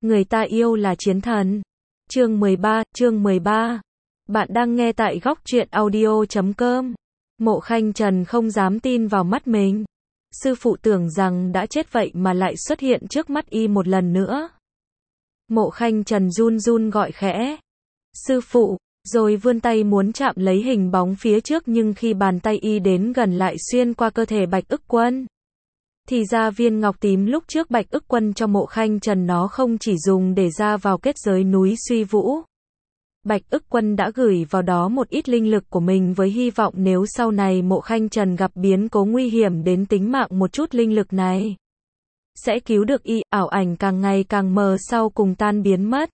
Người ta yêu là chiến thần. Chương 13. Bạn đang nghe tại góc truyện audio.com. Mộ Khanh Trần không dám tin vào mắt mình. Sư phụ tưởng rằng đã chết vậy mà lại xuất hiện trước mắt y một lần nữa. Mộ Khanh Trần run run gọi khẽ. Sư phụ, rồi vươn tay muốn chạm lấy hình bóng phía trước, nhưng khi bàn tay y đến gần lại xuyên qua cơ thể Bạch Ức Quân. Thì ra viên ngọc tím lúc trước Bạch Ức Quân cho Mộ Khanh Trần nó không chỉ dùng để ra vào kết giới núi Suy Vũ. Bạch Ức Quân đã gửi vào đó một ít linh lực của mình với hy vọng nếu sau này Mộ Khanh Trần gặp biến cố nguy hiểm đến tính mạng, một chút linh lực này sẽ cứu được y. Ảo ảnh càng ngày càng mờ, sau cùng tan biến mất.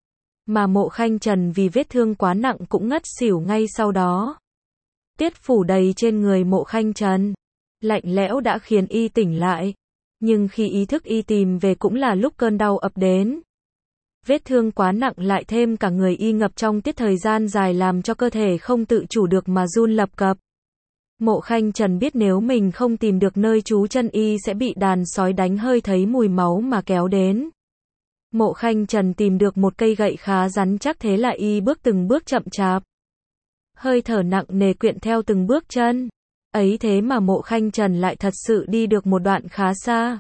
Mà Mộ Khanh Trần vì vết thương quá nặng cũng ngất xỉu ngay sau đó. Tiết phủ đầy trên người Mộ Khanh Trần, lạnh lẽo đã khiến y tỉnh lại. Nhưng khi ý thức y tìm về cũng là lúc cơn đau ập đến. Vết thương quá nặng lại thêm cả người y ngập trong tiết thời gian dài làm cho cơ thể không tự chủ được mà run lập cập. Mộ Khanh Trần biết nếu mình không tìm được nơi trú chân y sẽ bị đàn sói đánh hơi thấy mùi máu mà kéo đến. Mộ Khanh Trần tìm được một cây gậy khá rắn chắc, thế là y bước từng bước chậm chạp. Hơi thở nặng nề quyện theo từng bước chân. Ấy thế mà Mộ Khanh Trần lại thật sự đi được một đoạn khá xa.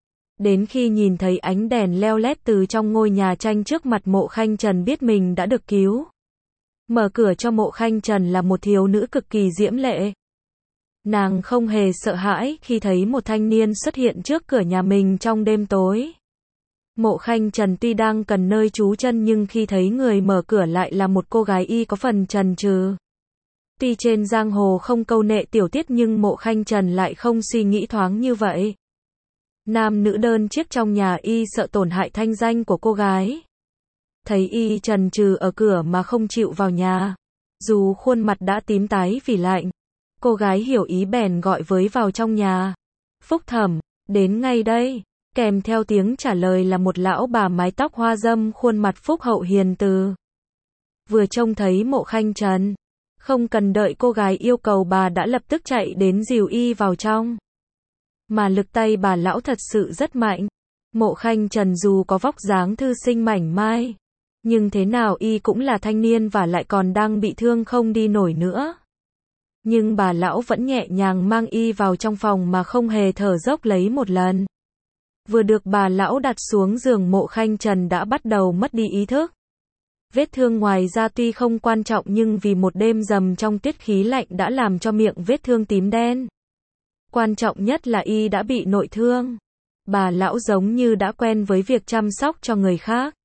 Đến khi nhìn thấy ánh đèn leo lét từ trong ngôi nhà tranh trước mặt, Mộ Khanh Trần biết mình đã được cứu. Mở cửa cho Mộ Khanh Trần là một thiếu nữ cực kỳ diễm lệ. Nàng không hề sợ hãi khi thấy một thanh niên xuất hiện trước cửa nhà mình trong đêm tối. Mộ Khanh Trần tuy đang cần nơi trú chân nhưng khi thấy người mở cửa lại là một cô gái y có phần chần chừ. Tuy trên giang hồ không câu nệ tiểu tiết nhưng Mộ Khanh Trần lại không suy nghĩ thoáng như vậy. Nam nữ đơn chiếc trong nhà y sợ tổn hại thanh danh của cô gái. Thấy y chần chừ ở cửa mà không chịu vào nhà, dù khuôn mặt đã tím tái vì lạnh, cô gái hiểu ý bèn gọi với vào trong nhà. Phúc Thẩm, đến ngay đây. Kèm theo tiếng trả lời là một lão bà mái tóc hoa râm, khuôn mặt phúc hậu hiền từ. Vừa trông thấy Mộ Khanh Trần, không cần đợi cô gái yêu cầu, bà đã lập tức chạy đến dìu y vào trong. Mà lực tay bà lão thật sự rất mạnh. Mộ Khanh Trần dù có vóc dáng thư sinh mảnh mai, nhưng thế nào y cũng là thanh niên và lại còn đang bị thương không đi nổi nữa. Nhưng bà lão vẫn nhẹ nhàng mang y vào trong phòng mà không hề thở dốc lấy một lần. Vừa được bà lão đặt xuống giường, Mộ Khanh Trần đã bắt đầu mất đi ý thức. Vết thương ngoài da tuy không quan trọng nhưng vì một đêm dầm trong tiết khí lạnh đã làm cho miệng vết thương tím đen. Quan trọng nhất là y đã bị nội thương. Bà lão giống như đã quen với việc chăm sóc cho người khác.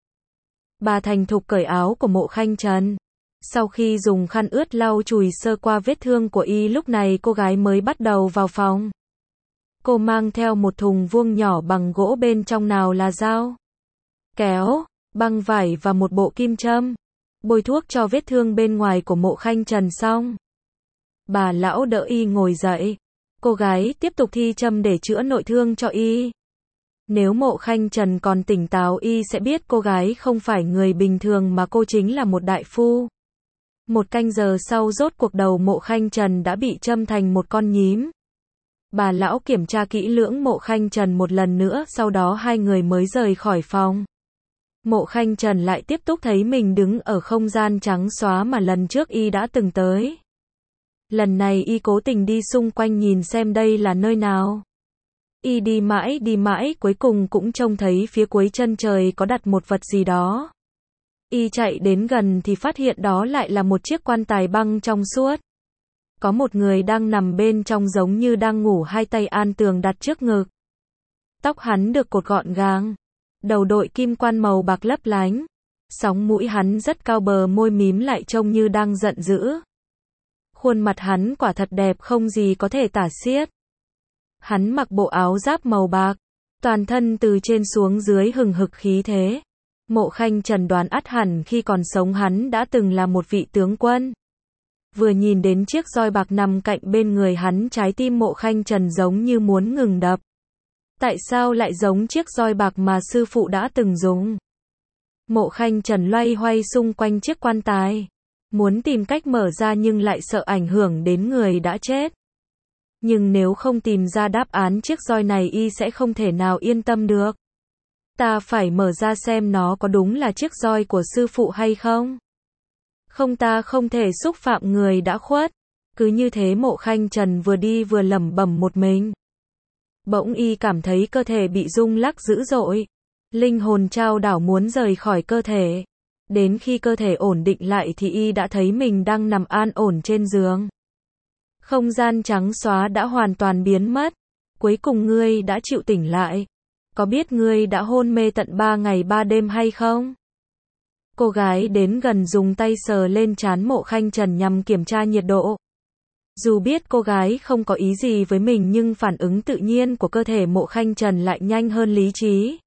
Bà thành thục cởi áo của Mộ Khanh Trần. Sau khi dùng khăn ướt lau chùi sơ qua vết thương của y, lúc này cô gái mới bắt đầu vào phòng. Cô mang theo một thùng vuông nhỏ bằng gỗ, bên trong nào là dao, kéo, băng vải và một bộ kim châm. Bôi thuốc cho vết thương bên ngoài của Mộ Khanh Trần xong, bà lão đỡ y ngồi dậy. Cô gái tiếp tục thi châm để chữa nội thương cho y. Nếu Mộ Khanh Trần còn tỉnh táo y sẽ biết cô gái không phải người bình thường mà cô chính là một đại phu. Một canh giờ sau rốt cuộc đầu Mộ Khanh Trần đã bị châm thành một con nhím. Bà lão kiểm tra kỹ lưỡng Mộ Khanh Trần một lần nữa, sau đó hai người mới rời khỏi phòng. Mộ Khanh Trần lại tiếp tục thấy mình đứng ở không gian trắng xóa mà lần trước y đã từng tới. Lần này y cố tình đi xung quanh nhìn xem đây là nơi nào. Y đi mãi cuối cùng cũng trông thấy phía cuối chân trời có đặt một vật gì đó. Y chạy đến gần thì phát hiện đó lại là một chiếc quan tài băng trong suốt. Có một người đang nằm bên trong giống như đang ngủ, hai tay an tường đặt trước ngực. Tóc hắn được cột gọn gàng, đầu đội kim quan màu bạc lấp lánh. Sóng mũi hắn rất cao, bờ môi mím lại trông như đang giận dữ. Khuôn mặt hắn quả thật đẹp không gì có thể tả xiết. Hắn mặc bộ áo giáp màu bạc, toàn thân từ trên xuống dưới hừng hực khí thế. Mộ Khanh Trần đoán ắt hẳn khi còn sống hắn đã từng là một vị tướng quân. Vừa nhìn đến chiếc roi bạc nằm cạnh bên người hắn, trái tim Mộ Khanh Trần giống như muốn ngừng đập. Tại sao lại giống chiếc roi bạc mà sư phụ đã từng dùng? Mộ Khanh Trần loay hoay xung quanh chiếc quan tài, muốn tìm cách mở ra nhưng lại sợ ảnh hưởng đến người đã chết. Nhưng nếu không tìm ra đáp án chiếc roi này y sẽ không thể nào yên tâm được. Ta phải mở ra xem nó có đúng là chiếc roi của sư phụ hay không. Không, ta không thể xúc phạm người đã khuất. Cứ như thế Mộ Khanh Trần vừa đi vừa lẩm bẩm một mình. Bỗng y cảm thấy cơ thể bị rung lắc dữ dội. Linh hồn trao đảo muốn rời khỏi cơ thể. Đến khi cơ thể ổn định lại thì y đã thấy mình đang nằm an ổn trên giường. Không gian trắng xóa đã hoàn toàn biến mất. Cuối cùng ngươi đã chịu tỉnh lại. Có biết ngươi đã hôn mê tận 3 ngày 3 đêm hay không? Cô gái đến gần dùng tay sờ lên trán Mộ Khanh Trần nhằm kiểm tra nhiệt độ. Dù biết cô gái không có ý gì với mình nhưng phản ứng tự nhiên của cơ thể Mộ Khanh Trần lại nhanh hơn lý trí.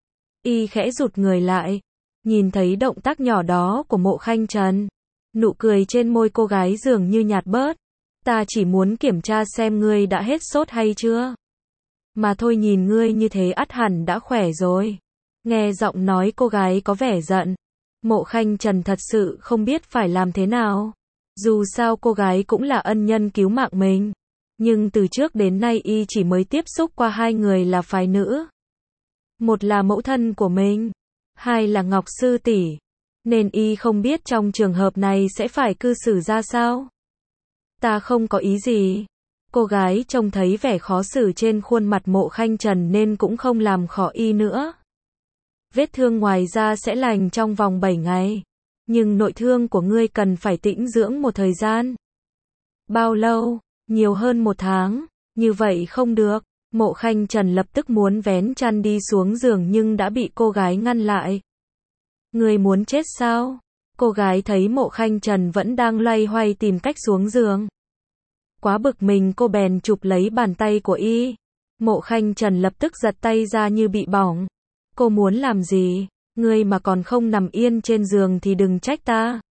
Y khẽ rụt người lại. Nhìn thấy động tác nhỏ đó của Mộ Khanh Trần. Nụ cười trên môi cô gái dường như nhạt bớt. Ta chỉ muốn kiểm tra xem ngươi đã hết sốt hay chưa. Mà thôi, nhìn ngươi như thế ắt hẳn đã khỏe rồi. Nghe giọng nói cô gái có vẻ giận. Mộ Khanh Trần thật sự không biết phải làm thế nào. Dù sao cô gái cũng là ân nhân cứu mạng mình. Nhưng từ trước đến nay y chỉ mới tiếp xúc qua 2 người là phái nữ. Một là mẫu thân của mình. 2 là Ngọc Sư tỷ. Nên y không biết trong trường hợp này sẽ phải cư xử ra sao. Ta không có ý gì. Cô gái trông thấy vẻ khó xử trên khuôn mặt Mộ Khanh Trần nên cũng không làm khó y nữa. Vết thương ngoài da sẽ lành trong vòng 7 ngày. Nhưng nội thương của ngươi cần phải tĩnh dưỡng một thời gian. Bao lâu? Nhiều hơn 1 tháng. Như vậy không được. Mộ Khanh Trần lập tức muốn vén chăn đi xuống giường nhưng đã bị cô gái ngăn lại. Ngươi muốn chết sao? Cô gái thấy Mộ Khanh Trần vẫn đang loay hoay tìm cách xuống giường. Quá bực mình cô bèn chụp lấy bàn tay của y. Mộ Khanh Trần lập tức giật tay ra như bị bỏng. Cô muốn làm gì? Ngươi mà còn không nằm yên trên giường thì đừng trách ta.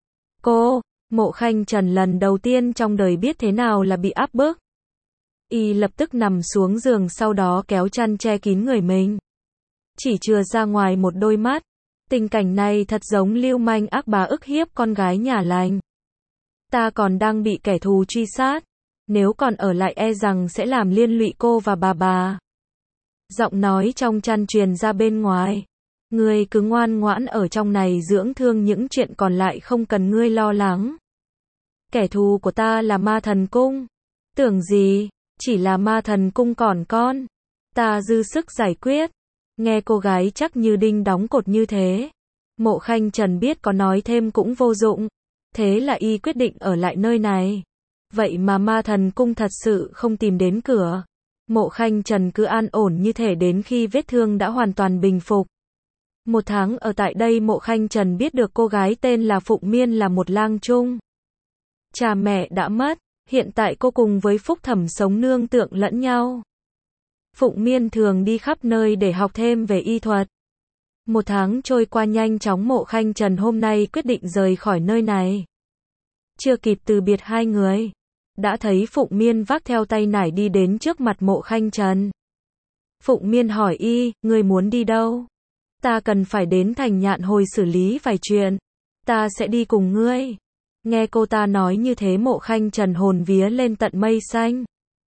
Cô, Mộ Khanh Trần lần đầu tiên trong đời biết thế nào là bị áp bức. Y lập tức nằm xuống giường sau đó kéo chăn che kín người mình. Chỉ chừa ra ngoài một đôi mắt. Tình cảnh này thật giống lưu manh ác bá ức hiếp con gái nhà lành. Ta còn đang bị kẻ thù truy sát. Nếu còn ở lại e rằng sẽ làm liên lụy cô và bà. Giọng nói trong chăn truyền ra bên ngoài. Ngươi cứ ngoan ngoãn ở trong này dưỡng thương, những chuyện còn lại không cần ngươi lo lắng. Kẻ thù của ta là Ma Thần Cung. Tưởng gì, chỉ là Ma Thần Cung còn con. Ta dư sức giải quyết. Nghe cô gái chắc như đinh đóng cột như thế. Mộ Khanh Trần biết có nói thêm cũng vô dụng. Thế là y quyết định ở lại nơi này. Vậy mà Ma Thần Cung thật sự không tìm đến cửa. Mộ Khanh Trần cứ an ổn như thể đến khi vết thương đã hoàn toàn bình phục. 1 tháng ở tại đây Mộ Khanh Trần biết được cô gái tên là Phụng Miên là một lang trung. Cha mẹ đã mất, hiện tại cô cùng với Phúc Thẩm sống nương tựa lẫn nhau. Phụng Miên thường đi khắp nơi để học thêm về y thuật. 1 tháng trôi qua nhanh chóng, Mộ Khanh Trần hôm nay quyết định rời khỏi nơi này. Chưa kịp từ biệt 2 người, đã thấy Phụng Miên vác theo tay nải đi đến trước mặt Mộ Khanh Trần. Phụng Miên hỏi y, ngươi muốn đi đâu? Ta cần phải đến thành Nhạn Hồi xử lý vài chuyện. Ta sẽ đi cùng ngươi. Nghe cô ta nói như thế Mộ Khanh Trần hồn vía lên tận mây xanh.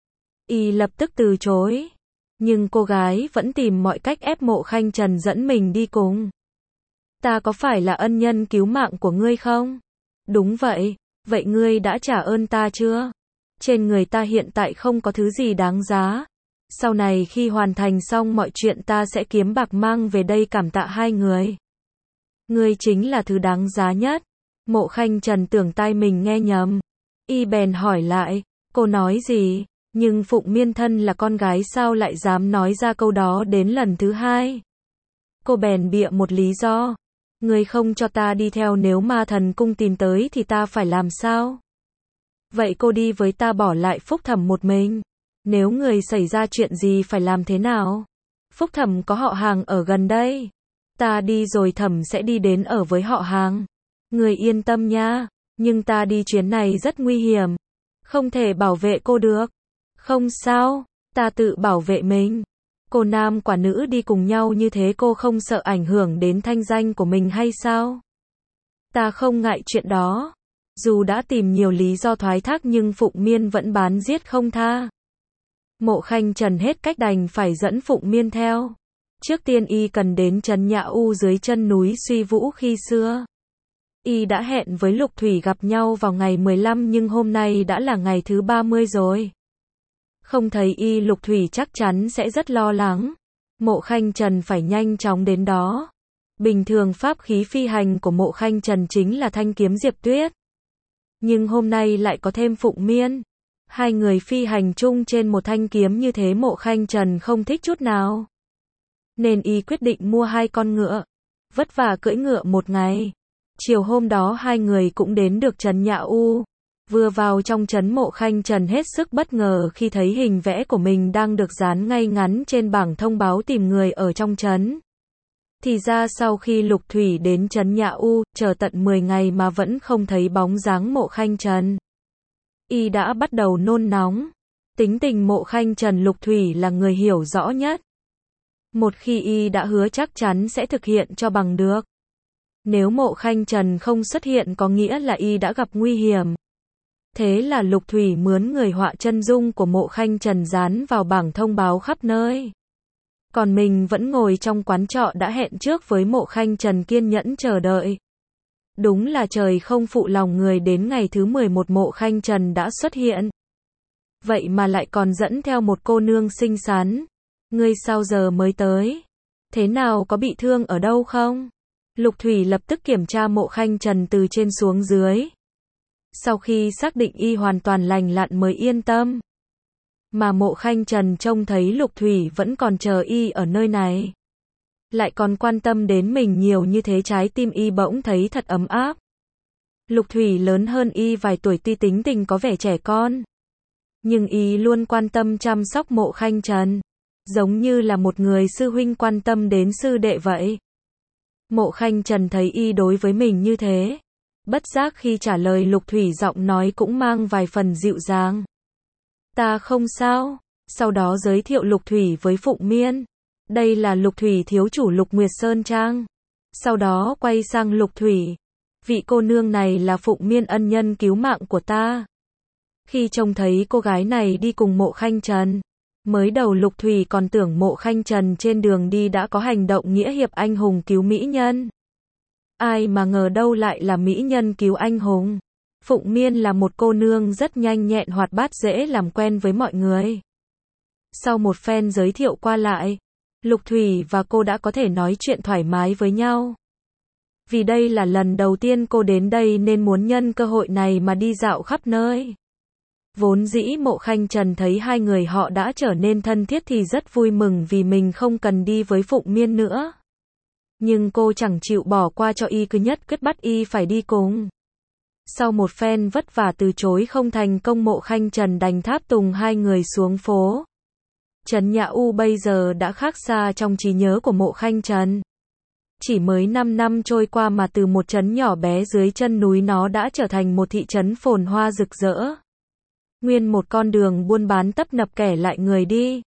Y lập tức từ chối. Nhưng cô gái vẫn tìm mọi cách ép Mộ Khanh Trần dẫn mình đi cùng. Ta có phải là ân nhân cứu mạng của ngươi không? Đúng vậy. Vậy ngươi đã trả ơn ta chưa? Trên người ta hiện tại không có thứ gì đáng giá. Sau này khi hoàn thành xong mọi chuyện ta sẽ kiếm bạc mang về đây cảm tạ 2 người. Ngươi chính là thứ đáng giá nhất. Mộ Khanh Trần tưởng tai mình nghe nhầm. Y bèn hỏi lại, cô nói gì? Nhưng Phụng Miên thân là con gái sao lại dám nói ra câu đó đến lần thứ 2? Cô bèn bịa một lý do. Ngươi không cho ta đi theo, nếu Ma Thần Cung tìm tới thì ta phải làm sao? Vậy cô đi với ta bỏ lại Phúc Thẩm một mình. Nếu người xảy ra chuyện gì phải làm thế nào? Phúc Thẩm có họ hàng ở gần đây. Ta đi rồi Thẩm sẽ đi đến ở với họ hàng. Người yên tâm nha. Nhưng ta đi chuyến này rất nguy hiểm. Không thể bảo vệ cô được. Không sao, ta tự bảo vệ mình. Cô nam quả nữ đi cùng nhau như thế cô không sợ ảnh hưởng đến thanh danh của mình hay sao? Ta không ngại chuyện đó. Dù đã tìm nhiều lý do thoái thác nhưng Phụng Miên vẫn bán giết không tha. Mộ Khanh Trần hết cách đành phải dẫn Phụng Miên theo. Trước tiên y cần đến trấn Nhã U dưới chân núi Suy Vũ khi xưa. Y đã hẹn với Lục Thủy gặp nhau vào ngày 15 nhưng hôm nay đã là ngày thứ 30 rồi. Không thấy y, Lục Thủy chắc chắn sẽ rất lo lắng. Mộ Khanh Trần phải nhanh chóng đến đó. Bình thường pháp khí phi hành của Mộ Khanh Trần chính là thanh kiếm Diệp Tuyết. Nhưng hôm nay lại có thêm Phụng Miên. Hai người phi hành chung trên một thanh kiếm như thế Mộ Khanh Trần không thích chút nào. Nên y quyết định mua 2 con ngựa. Vất vả cưỡi ngựa một ngày. Chiều hôm đó hai người cũng đến được trấn Nhã U. Vừa vào trong trấn, Mộ Khanh Trần hết sức bất ngờ khi thấy hình vẽ của mình đang được dán ngay ngắn trên bảng thông báo tìm người ở trong trấn. Thì ra sau khi Lục Thủy đến trấn Nhã U, chờ tận 10 ngày mà vẫn không thấy bóng dáng Mộ Khanh Trần. Y đã bắt đầu nôn nóng. Tính tình Mộ Khanh Trần Lục Thủy là người hiểu rõ nhất. Một khi y đã hứa chắc chắn sẽ thực hiện cho bằng được. Nếu Mộ Khanh Trần không xuất hiện có nghĩa là y đã gặp nguy hiểm. Thế là Lục Thủy mướn người họa chân dung của Mộ Khanh Trần dán vào bảng thông báo khắp nơi. Còn mình vẫn ngồi trong quán trọ đã hẹn trước với Mộ Khanh Trần kiên nhẫn chờ đợi. Đúng là trời không phụ lòng người, đến ngày thứ 11 Mộ Khanh Trần đã xuất hiện. Vậy mà lại còn dẫn theo một cô nương xinh xắn. Ngươi sao giờ mới tới? Thế nào, có bị thương ở đâu không? Lục Thủy lập tức kiểm tra Mộ Khanh Trần từ trên xuống dưới. Sau khi xác định y hoàn toàn lành lặn mới yên tâm. Mà Mộ Khanh Trần trông thấy Lục Thủy vẫn còn chờ y ở nơi này. Lại còn quan tâm đến mình nhiều như thế, trái tim y bỗng thấy thật ấm áp. Lục Thủy lớn hơn y vài tuổi, tuy tính tình có vẻ trẻ con. Nhưng y luôn quan tâm chăm sóc Mộ Khanh Trần. Giống như là một người sư huynh quan tâm đến sư đệ vậy. Mộ Khanh Trần thấy y đối với mình như thế. Bất giác khi trả lời Lục Thủy giọng nói cũng mang vài phần dịu dàng. Ta không sao. Sau đó giới thiệu Lục Thủy với Phụng Miên. Đây là Lục Thủy thiếu chủ Lục Nguyệt Sơn Trang. Sau đó quay sang Lục Thủy. Vị cô nương này là Phụng Miên, ân nhân cứu mạng của ta. Khi trông thấy cô gái này đi cùng Mộ Khanh Trần, mới đầu Lục Thủy còn tưởng Mộ Khanh Trần trên đường đi đã có hành động nghĩa hiệp anh hùng cứu mỹ nhân. Ai mà ngờ đâu lại là mỹ nhân cứu anh hùng. Phụng Miên là một cô nương rất nhanh nhẹn, hoạt bát, dễ làm quen với mọi người. Sau một phen giới thiệu qua lại, Lục Thủy và cô đã có thể nói chuyện thoải mái với nhau. Vì đây là lần đầu tiên cô đến đây nên muốn nhân cơ hội này mà đi dạo khắp nơi. Vốn dĩ Mộ Khanh Trần thấy hai người họ đã trở nên thân thiết thì rất vui mừng vì mình không cần đi với Phụng Miên nữa. Nhưng cô chẳng chịu bỏ qua cho y, cứ nhất quyết bắt y phải đi cùng. Sau một phen vất vả từ chối không thành công, Mộ Khanh Trần đành tháp tùng hai người xuống phố. Trấn Nhã U bây giờ đã khác xa trong trí nhớ của Mộ Khanh Trần. Chỉ mới 5 năm trôi qua mà từ một trấn nhỏ bé dưới chân núi nó đã trở thành một thị trấn phồn hoa rực rỡ. Nguyên một con đường buôn bán tấp nập kẻ lại người đi.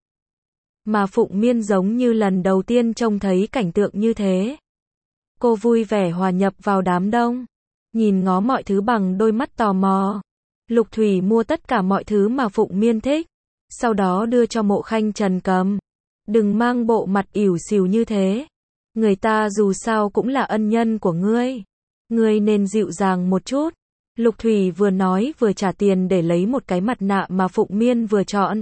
Mà Phụng Miên giống như lần đầu tiên trông thấy cảnh tượng như thế. Cô vui vẻ hòa nhập vào đám đông, nhìn ngó mọi thứ bằng đôi mắt tò mò. Lục Thủy mua tất cả mọi thứ mà Phụng Miên thích, sau đó đưa cho Mộ Khanh Trần cầm. Đừng mang bộ mặt ỉu xìu như thế. Người ta dù sao cũng là ân nhân của ngươi. Ngươi nên dịu dàng một chút. Lục Thủy vừa nói vừa trả tiền để lấy một cái mặt nạ mà Phụng Miên vừa chọn.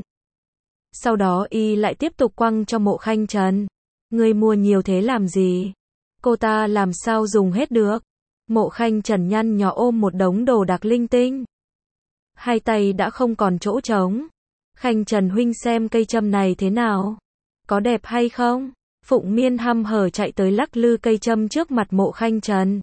Sau đó y lại tiếp tục quăng cho Mộ Khanh Trần. Ngươi mua nhiều thế làm gì? Cô ta làm sao dùng hết được? Mộ Khanh Trần nhăn nhó ôm một đống đồ đạc linh tinh. Hai tay đã không còn chỗ trống. Khanh Trần huynh xem cây châm này thế nào? Có đẹp hay không? Phụng Miên hăm hở chạy tới lắc lư cây châm trước mặt Mộ Khanh Trần.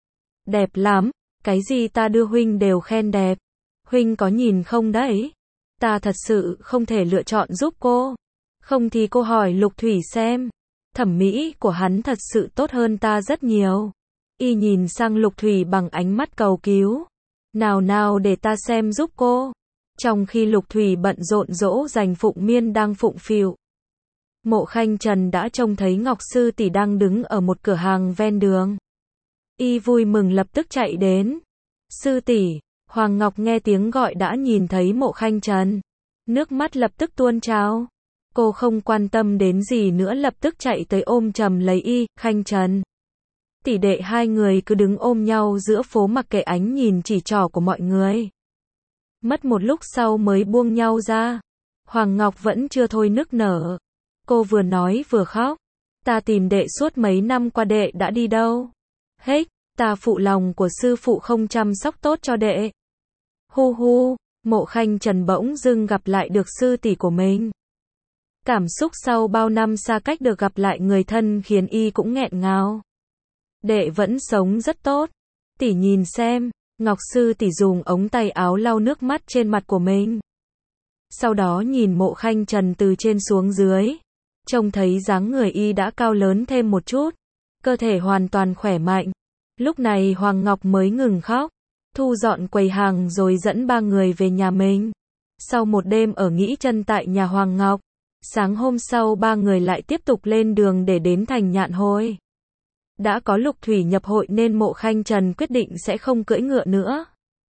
Đẹp lắm, cái gì ta đưa huynh đều khen đẹp. Huynh có nhìn không đấy? Ta thật sự không thể lựa chọn giúp cô. Không thì cô hỏi Lục Thủy xem. Thẩm mỹ của hắn thật sự tốt hơn ta rất nhiều. Y nhìn sang Lục Thủy bằng ánh mắt cầu cứu. Nào nào để ta xem giúp cô. Trong khi Lục Thủy bận rộn dỗ dành, Phụng Miên đang phụng phịu. Mộ Khanh Trần đã trông thấy Ngọc sư tỷ đang đứng ở một cửa hàng ven đường. Y vui mừng lập tức chạy đến. Sư tỷ. Hoàng Ngọc nghe tiếng gọi đã nhìn thấy Mộ Khanh Trần. Nước mắt lập tức tuôn trào. Cô không quan tâm đến gì nữa lập tức chạy tới ôm chầm lấy Y, Khanh Trần. Tỷ đệ hai người cứ đứng ôm nhau giữa phố mặc kệ ánh nhìn chỉ trỏ của mọi người. Mất một lúc sau mới buông nhau ra. Hoàng Ngọc vẫn chưa thôi nức nở. Cô vừa nói vừa khóc. Ta tìm đệ suốt mấy năm qua đệ đã đi đâu? Hết, ta phụ lòng của sư phụ không chăm sóc tốt cho đệ. Hu hu, Mộ Khanh Trần bỗng dưng gặp lại được sư tỷ của mình. Cảm xúc sau bao năm xa cách được gặp lại người thân khiến Y cũng nghẹn ngào. Đệ vẫn sống rất tốt. Tỷ nhìn xem, Ngọc sư tỷ dùng ống tay áo lau nước mắt trên mặt của mình. Sau đó nhìn Mộ Khanh Trần từ trên xuống dưới. Trông thấy dáng người Y đã cao lớn thêm một chút. Cơ thể hoàn toàn khỏe mạnh. Lúc này Hoàng Ngọc mới ngừng khóc. Thu dọn quầy hàng rồi dẫn ba người về nhà mình. Sau một đêm ở nghỉ chân tại nhà Hoàng Ngọc, sáng hôm sau ba người lại tiếp tục lên đường để đến thành Nhạn Hồi. Đã có Lục Thủy nhập hội nên Mộ Khanh Trần quyết định sẽ không cưỡi ngựa nữa.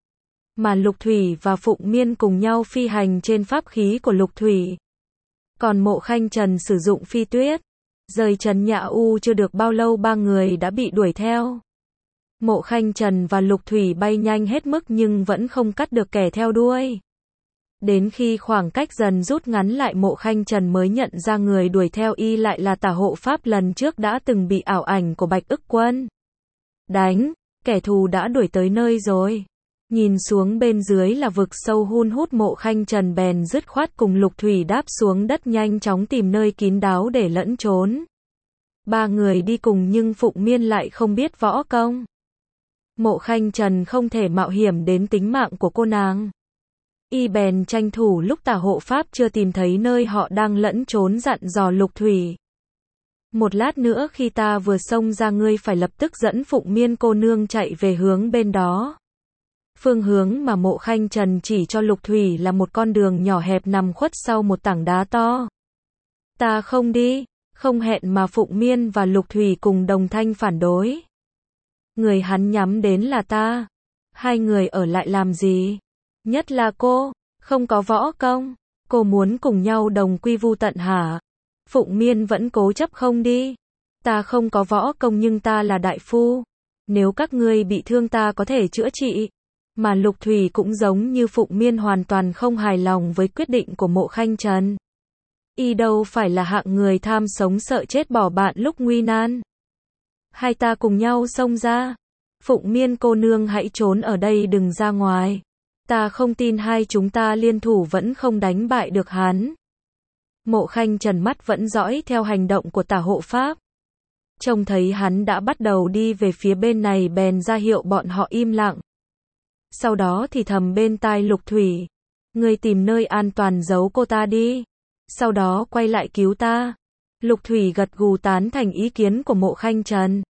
Mà Lục Thủy và Phụng Miên cùng nhau phi hành trên pháp khí của Lục Thủy. Còn Mộ Khanh Trần sử dụng phi tuyết. Rời trấn Nhã U chưa được bao lâu ba người đã bị đuổi theo. Mộ Khanh Trần và Lục Thủy bay nhanh hết mức nhưng vẫn không cắt được kẻ theo đuôi. Đến khi khoảng cách dần rút ngắn lại Mộ Khanh Trần mới nhận ra người đuổi theo Y lại là Tả Hộ Pháp lần trước đã từng bị ảo ảnh của Bạch Ức Quân đánh, kẻ thù đã đuổi tới nơi rồi. Nhìn xuống bên dưới là vực sâu hun hút Mộ Khanh Trần bèn dứt khoát cùng Lục Thủy đáp xuống đất nhanh chóng tìm nơi kín đáo để lẫn trốn. Ba người đi cùng nhưng Phụng Miên lại không biết võ công. Mộ Khanh Trần không thể mạo hiểm đến tính mạng của cô nàng. Y bèn tranh thủ lúc Tả Hộ Pháp chưa tìm thấy nơi họ đang lẫn trốn dặn dò Lục Thủy. Một lát nữa khi ta vừa xông ra ngươi phải lập tức dẫn Phụng Miên cô nương chạy về hướng bên đó. Phương hướng mà Mộ Khanh Trần chỉ cho Lục Thủy là một con đường nhỏ hẹp nằm khuất sau một tảng đá to. Ta không đi, không hẹn mà Phụng Miên và Lục Thủy cùng đồng thanh phản đối. Người hắn nhắm đến là ta. Hai người ở lại làm gì? Nhất là cô, không có võ công. Cô muốn cùng nhau đồng quy vu tận hả? Phụng Miên vẫn cố chấp không đi. Ta không có võ công nhưng ta là đại phu. Nếu các ngươi bị thương ta có thể chữa trị. Mà Lục Thủy cũng giống như Phụng Miên hoàn toàn không hài lòng với quyết định của Mộ Khanh Trần. Y đâu phải là hạng người tham sống sợ chết bỏ bạn lúc nguy nan. Hai ta cùng nhau xông ra. Phụng Miên cô nương hãy trốn ở đây đừng ra ngoài. Ta không tin hai chúng ta liên thủ vẫn không đánh bại được hắn. Mộ Khanh Trần mắt vẫn dõi theo hành động của Tả Hộ Pháp. Trông thấy hắn đã bắt đầu đi về phía bên này bèn ra hiệu bọn họ im lặng. Sau đó thì thầm bên tai Lục Thủy. Ngươi tìm nơi an toàn giấu cô ta đi. Sau đó quay lại cứu ta. Lục Thủy gật gù tán thành ý kiến của Mộ Khanh Trần.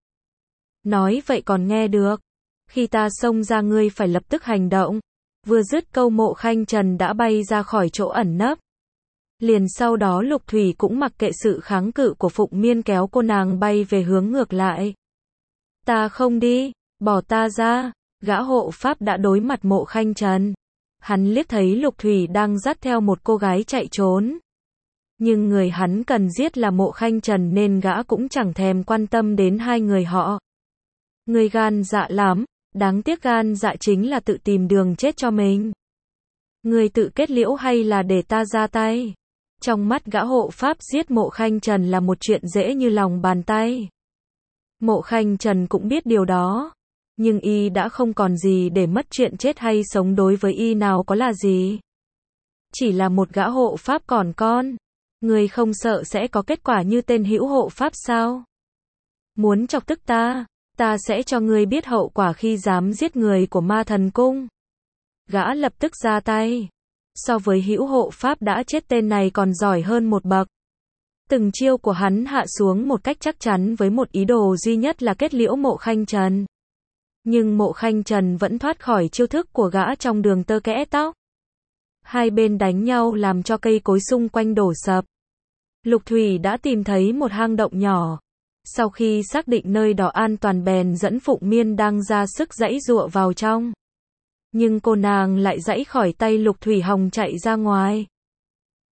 Nói vậy còn nghe được. Khi ta xông ra ngươi phải lập tức hành động. Vừa dứt câu Mộ Khanh Trần đã bay ra khỏi chỗ ẩn nấp. Liền sau đó Lục Thủy cũng mặc kệ sự kháng cự của Phụng Miên kéo cô nàng bay về hướng ngược lại. Ta không đi, bỏ ta ra. Gã hộ pháp đã đối mặt Mộ Khanh Trần. Hắn liếc thấy Lục Thủy đang dắt theo một cô gái chạy trốn. Nhưng người hắn cần giết là Mộ Khanh Trần nên gã cũng chẳng thèm quan tâm đến hai người họ. Người gan dạ lắm, đáng tiếc gan dạ chính là tự tìm đường chết cho mình. Người tự kết liễu hay là để ta ra tay? Trong mắt gã hộ pháp giết Mộ Khanh Trần là một chuyện dễ như lòng bàn tay. Mộ Khanh Trần cũng biết điều đó. Nhưng y đã không còn gì để mất, chuyện chết hay sống đối với y nào có là gì. Chỉ là một gã hộ pháp còn con. Người không sợ sẽ có kết quả như tên hữu hộ pháp sao? Muốn chọc tức ta, ta sẽ cho ngươi biết hậu quả khi dám giết người của Ma Thần Cung. Gã lập tức ra tay. So với hữu hộ pháp đã chết tên này còn giỏi hơn một bậc. Từng chiêu của hắn hạ xuống một cách chắc chắn với một ý đồ duy nhất là kết liễu Mộ Khanh Trần. Nhưng Mộ Khanh Trần vẫn thoát khỏi chiêu thức của gã trong đường tơ kẽ tóc. Hai bên đánh nhau làm cho cây cối xung quanh đổ sập. Lục Thủy đã tìm thấy một hang động nhỏ. Sau khi xác định nơi đó an toàn bèn dẫn Phụng Miên đang ra sức giãy giụa vào trong. Nhưng cô nàng lại giãy khỏi tay Lục Thủy Hồng chạy ra ngoài.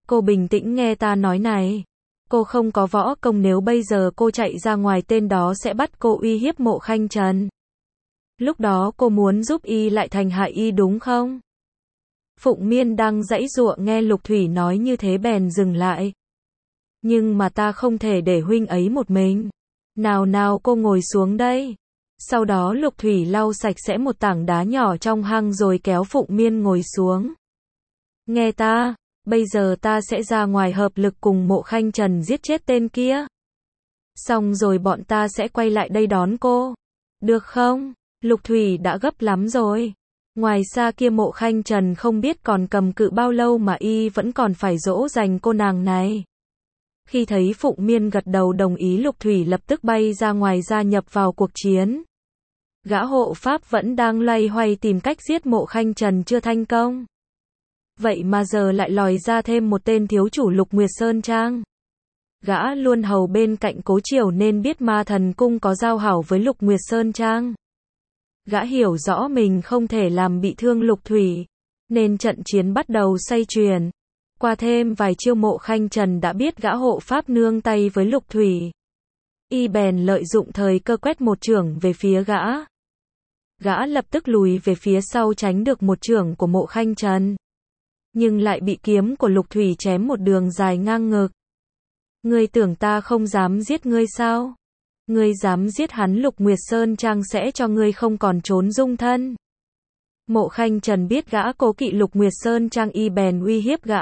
Cô bình tĩnh nghe ta nói này. Cô không có võ công, nếu bây giờ cô chạy ra ngoài tên đó sẽ bắt cô uy hiếp Mộ Khanh Trần. Lúc đó cô muốn giúp y lại thành hại y đúng không? Phụng Miên đang giãy giụa nghe Lục Thủy nói như thế bèn dừng lại. Nhưng mà ta không thể để huynh ấy một mình. Nào nào cô ngồi xuống đây. Sau đó Lục Thủy lau sạch sẽ một tảng đá nhỏ trong hang rồi kéo Phụng Miên ngồi xuống. Nghe ta, bây giờ ta sẽ ra ngoài hợp lực cùng Mộ Khanh Trần giết chết tên kia. Xong rồi bọn ta sẽ quay lại đây đón cô. Được không? Lục Thủy đã gấp lắm rồi. Ngoài xa kia Mộ Khanh Trần không biết còn cầm cự bao lâu mà y vẫn còn phải dỗ dành cô nàng này. Khi thấy Phụng Miên gật đầu đồng ý, Lục Thủy lập tức bay ra ngoài gia nhập vào cuộc chiến. Gã hộ pháp vẫn đang loay hoay tìm cách giết Mộ Khanh Trần chưa thành công. Vậy mà giờ lại lòi ra thêm một tên thiếu chủ Lục Nguyệt Sơn Trang. Gã luôn hầu bên cạnh Cố Triều nên biết Ma Thần Cung có giao hảo với Lục Nguyệt Sơn Trang. Gã hiểu rõ mình không thể làm bị thương Lục Thủy, nên trận chiến bắt đầu xoay chuyển. Qua thêm vài chiêu Mộ Khanh Trần đã biết gã hộ pháp nương tay với Lục Thủy. Y bèn lợi dụng thời cơ quét một chưởng về phía gã. Gã lập tức lùi về phía sau tránh được một chưởng của Mộ Khanh Trần. Nhưng lại bị kiếm của Lục Thủy chém một đường dài ngang ngực. Ngươi tưởng ta không dám giết ngươi sao? Ngươi dám giết hắn, Lục Nguyệt Sơn Trang sẽ cho ngươi không còn trốn dung thân. Mộ Khanh Trần biết gã cố kỵ Lục Nguyệt Sơn Trang, y bèn uy hiếp gã.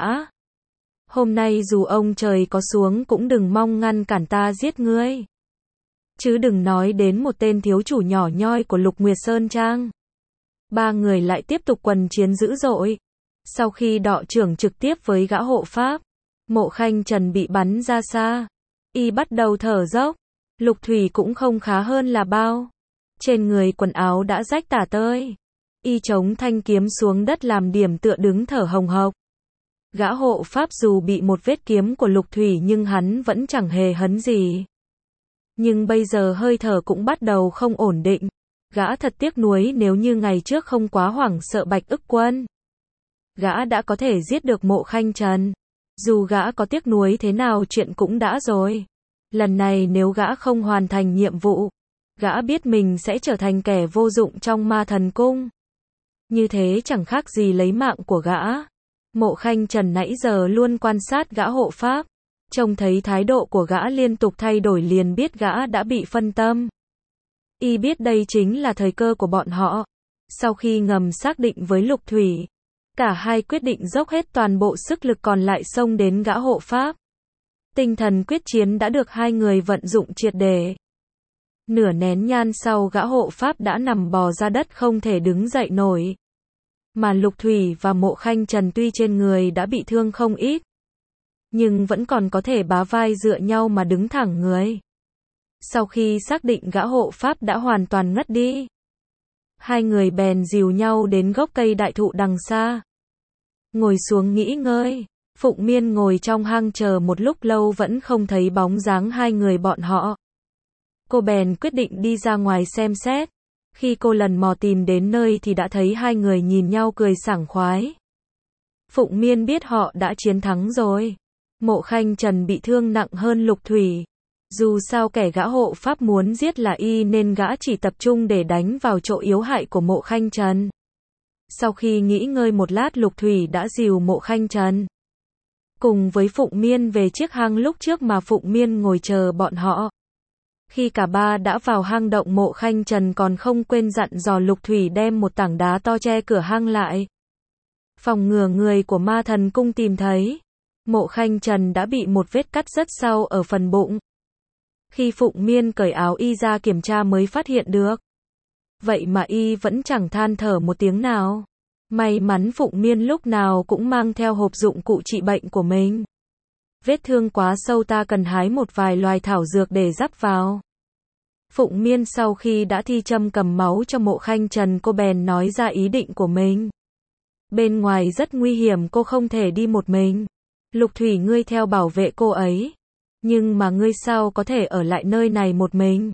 Hôm nay dù ông trời có xuống cũng đừng mong ngăn cản ta giết ngươi. Chứ đừng nói đến một tên thiếu chủ nhỏ nhoi của Lục Nguyệt Sơn Trang. Ba người lại tiếp tục quần chiến dữ dội. Sau khi đọ chưởng trực tiếp với gã hộ pháp, Mộ Khanh Trần bị bắn ra xa. Y bắt đầu thở dốc. Lục Thủy cũng không khá hơn là bao. Trên người quần áo đã rách tả tơi. Y chống thanh kiếm xuống đất làm điểm tựa đứng thở hồng hộc. Gã hộ pháp dù bị một vết kiếm của Lục Thủy nhưng hắn vẫn chẳng hề hấn gì. Nhưng bây giờ hơi thở cũng bắt đầu không ổn định. Gã thật tiếc nuối nếu như ngày trước không quá hoảng sợ Bạch Ức Quân. Gã đã có thể giết được Mộ Khanh Trần. Dù gã có tiếc nuối thế nào chuyện cũng đã rồi. Lần này nếu gã không hoàn thành nhiệm vụ, gã biết mình sẽ trở thành kẻ vô dụng trong Ma Thần Cung. Như thế chẳng khác gì lấy mạng của gã. Mộ Khanh Trần nãy giờ luôn quan sát gã hộ pháp. Trông thấy thái độ của gã liên tục thay đổi liền biết gã đã bị phân tâm. Y biết đây chính là thời cơ của bọn họ. Sau khi ngầm xác định với Lục Thủy, cả hai quyết định dốc hết toàn bộ sức lực còn lại xông đến gã hộ pháp. Tinh thần quyết chiến đã được hai người vận dụng triệt để. Nửa nén nhang sau gã hộ pháp đã nằm bò ra đất không thể đứng dậy nổi. Mà Lục Thủy và Mộ Khanh Trần tuy trên người đã bị thương không ít, nhưng vẫn còn có thể bá vai dựa nhau mà đứng thẳng người. Sau khi xác định gã hộ pháp đã hoàn toàn ngất đi, hai người bèn dìu nhau đến gốc cây đại thụ đằng xa. Ngồi xuống nghỉ ngơi. Phụng Miên ngồi trong hang chờ một lúc lâu vẫn không thấy bóng dáng hai người bọn họ. Cô bèn quyết định đi ra ngoài xem xét. Khi cô lần mò tìm đến nơi thì đã thấy hai người nhìn nhau cười sảng khoái. Phụng Miên biết họ đã chiến thắng rồi. Mộ Khanh Trần bị thương nặng hơn Lục Thủy. Dù sao kẻ gã hộ pháp muốn giết là y nên gã chỉ tập trung để đánh vào chỗ yếu hại của Mộ Khanh Trần. Sau khi nghỉ ngơi một lát, Lục Thủy đã dìu Mộ Khanh Trần cùng với Phụng Miên về chiếc hang lúc trước mà Phụng Miên ngồi chờ bọn họ. Khi cả ba đã vào hang động, Mộ Khanh Trần còn không quên dặn dò Lục Thủy đem một tảng đá to che cửa hang lại, phòng ngừa người của Ma Thần Cung tìm thấy. Mộ Khanh Trần đã bị một vết cắt rất sâu ở phần bụng. Khi Phụng Miên cởi áo y ra kiểm tra mới phát hiện được. Vậy mà y vẫn chẳng than thở một tiếng nào. May mắn Phụng Miên lúc nào cũng mang theo hộp dụng cụ trị bệnh của mình. Vết thương quá sâu, ta cần hái một vài loài thảo dược để rắc vào. Phụng Miên sau khi đã thi châm cầm máu cho Mộ Khanh Trần, cô bèn nói ra ý định của mình. Bên ngoài rất nguy hiểm, cô không thể đi một mình. Lục Thủy ngươi theo bảo vệ cô ấy. Nhưng mà ngươi sao có thể ở lại nơi này một mình?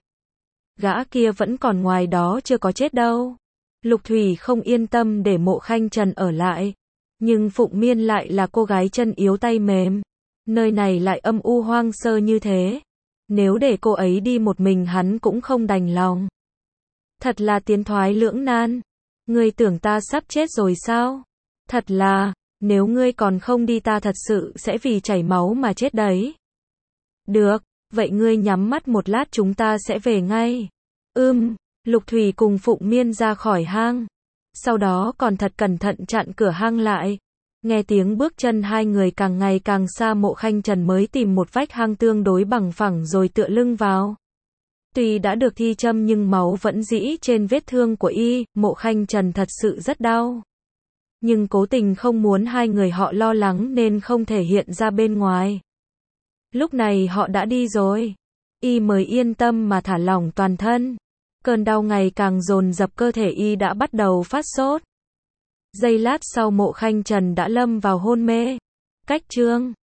Gã kia vẫn còn ngoài đó chưa có chết đâu. Lục Thủy không yên tâm để Mộ Khanh Trần ở lại. Nhưng Phụng Miên lại là cô gái chân yếu tay mềm. Nơi này lại âm u hoang sơ như thế. Nếu để cô ấy đi một mình hắn cũng không đành lòng. Thật là tiến thoái lưỡng nan. Ngươi tưởng ta sắp chết rồi sao? Thật là, nếu ngươi còn không đi ta thật sự sẽ vì chảy máu mà chết đấy. Được, vậy ngươi nhắm mắt một lát chúng ta sẽ về ngay. Lục Thủy cùng Phụng Miên ra khỏi hang. Sau đó còn thật cẩn thận chặn cửa hang lại. Nghe tiếng bước chân hai người càng ngày càng xa, Mộ Khanh Trần mới tìm một vách hang tương đối bằng phẳng rồi tựa lưng vào. Tuy đã được thi châm nhưng máu vẫn rỉ trên vết thương của y, Mộ Khanh Trần thật sự rất đau. Nhưng cố tình không muốn hai người họ lo lắng nên không thể hiện ra bên ngoài. Lúc này họ đã đi rồi. Y mới yên tâm mà thả lỏng toàn thân. Cơn đau ngày càng dồn dập, cơ thể y đã bắt đầu phát sốt. Giây lát sau Mộ Khanh Trần đã lâm vào hôn mê. Cách chương